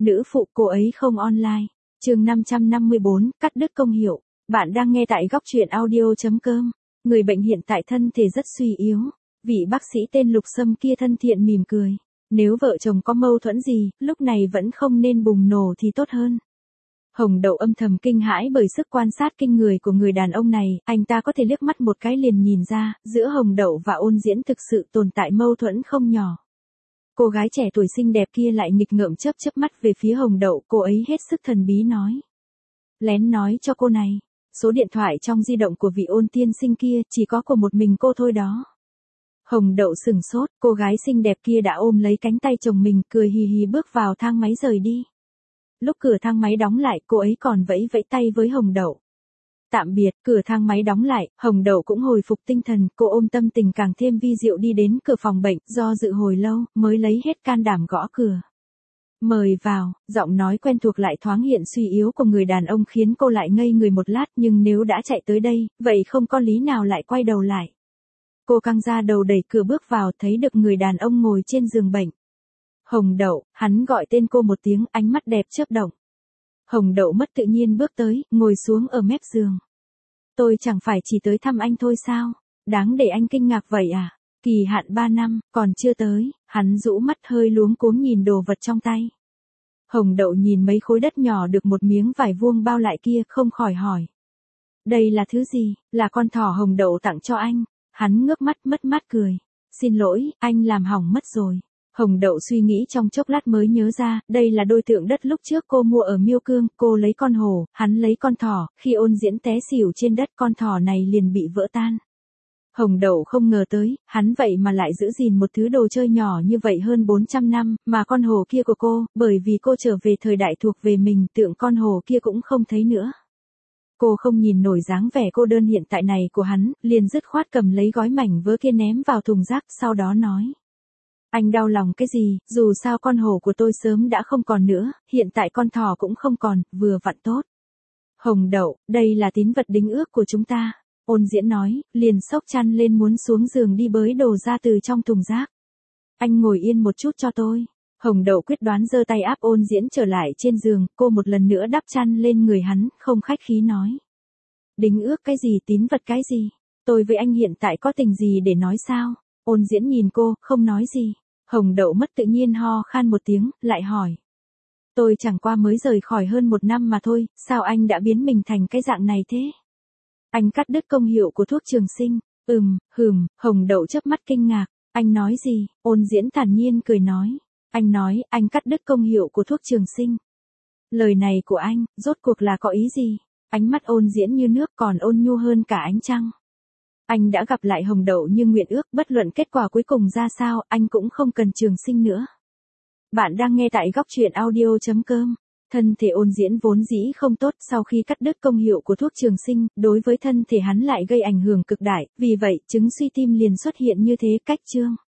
Nữ phụ cô ấy không online. Chương 554, cắt đứt công hiệu. Bạn đang nghe tại góc truyện audio.com. Người bệnh hiện tại thân thể rất suy yếu. Vị bác sĩ tên Lục Sâm kia thân thiện mỉm cười. Nếu vợ chồng có mâu thuẫn gì, lúc này vẫn không nên bùng nổ thì tốt hơn. Hồng Đậu âm thầm kinh hãi bởi sức quan sát kinh người của người đàn ông này, anh ta có thể liếc mắt một cái liền nhìn ra, giữa Hồng Đậu và Ôn Diễn thực sự tồn tại mâu thuẫn không nhỏ. Cô gái trẻ tuổi xinh đẹp kia lại nghịch ngợm chớp chớp mắt về phía Hồng Đậu, cô ấy hết sức thần bí nói. Lén nói cho cô này, số điện thoại trong di động của vị Ôn tiên sinh kia chỉ có của một mình cô thôi đó. Hồng Đậu sửng sốt, cô gái xinh đẹp kia đã ôm lấy cánh tay chồng mình, cười hì hì bước vào thang máy rời đi. Lúc cửa thang máy đóng lại, cô ấy còn vẫy vẫy tay với Hồng Đậu. Tạm biệt, cửa thang máy đóng lại, Hồng Đậu cũng hồi phục tinh thần, cô ôm tâm tình càng thêm vi diệu đi đến cửa phòng bệnh, do dự hồi lâu, mới lấy hết can đảm gõ cửa. Mời vào, giọng nói quen thuộc lại thoáng hiện suy yếu của người đàn ông khiến cô lại ngây người một lát, nhưng nếu đã chạy tới đây, vậy không có lý nào lại quay đầu lại. Cô căng ra đầu đẩy cửa bước vào, thấy được người đàn ông ngồi trên giường bệnh. Hồng Đậu, hắn gọi tên cô một tiếng, ánh mắt đẹp chớp động. Hồng Đậu mất tự nhiên bước tới, ngồi xuống ở mép giường. Tôi chẳng phải chỉ tới thăm anh thôi sao? Đáng để anh kinh ngạc vậy à? Kỳ hạn 3 năm, còn chưa tới. Hắn rũ mắt hơi luống cuống nhìn đồ vật trong tay. Hồng Đậu nhìn mấy khối đất nhỏ được một miếng vải vuông bao lại kia, không khỏi hỏi. Đây là thứ gì? Là con thỏ Hồng Đậu tặng cho anh. Hắn ngước mắt mất mát cười. Xin lỗi, anh làm hỏng mất rồi. Hồng Đậu suy nghĩ trong chốc lát mới nhớ ra, đây là đôi tượng đất lúc trước cô mua ở Miêu Cương, cô lấy con hổ, hắn lấy con thỏ, khi Ôn Diễn té xỉu trên đất con thỏ này liền bị vỡ tan. Hồng Đậu không ngờ tới, hắn vậy mà lại giữ gìn một thứ đồ chơi nhỏ như vậy hơn 400 năm, mà con hổ kia của cô, bởi vì cô trở về thời đại thuộc về mình, tượng con hổ kia cũng không thấy nữa. Cô không nhìn nổi dáng vẻ cô đơn hiện tại này của hắn, liền dứt khoát cầm lấy gói mảnh vỡ kia ném vào thùng rác, sau đó nói. Anh đau lòng cái gì, dù sao con hổ của tôi sớm đã không còn nữa, hiện tại con thỏ cũng không còn, vừa vặn tốt. Hồng Đậu, đây là tín vật đính ước của chúng ta. Ôn Diễn nói, liền xốc chăn lên muốn xuống giường đi bới đồ ra từ trong thùng rác. Anh ngồi yên một chút cho tôi. Hồng Đậu quyết đoán giơ tay áp Ôn Diễn trở lại trên giường, cô một lần nữa đắp chăn lên người hắn, không khách khí nói. Đính ước cái gì, tín vật cái gì? Tôi với anh hiện tại có tình gì để nói sao? Ôn Diễn nhìn cô, không nói gì. Hồng Đậu mất tự nhiên ho khan một tiếng, lại hỏi. Tôi chẳng qua mới rời khỏi hơn 1 năm mà thôi, sao anh đã biến mình thành cái dạng này thế? Anh cắt đứt công hiệu của thuốc trường sinh. Hồng Đậu chớp mắt kinh ngạc. Anh nói gì? Ôn Diễn thản nhiên cười nói. Anh nói, anh cắt đứt công hiệu của thuốc trường sinh. Lời này của anh, rốt cuộc là có ý gì? Ánh mắt Ôn Diễn như nước, còn ôn nhu hơn cả ánh trăng. Anh đã gặp lại Hồng Đậu như nguyện ước, bất luận kết quả cuối cùng ra sao, anh cũng không cần trường sinh nữa. Bạn đang nghe tại góc truyện audio.com. Thân thể Ôn Diễn vốn dĩ không tốt, sau khi cắt đứt công hiệu của thuốc trường sinh, đối với thân thể hắn lại gây ảnh hưởng cực đại, vì vậy chứng suy tim liền xuất hiện như thế. Cách chương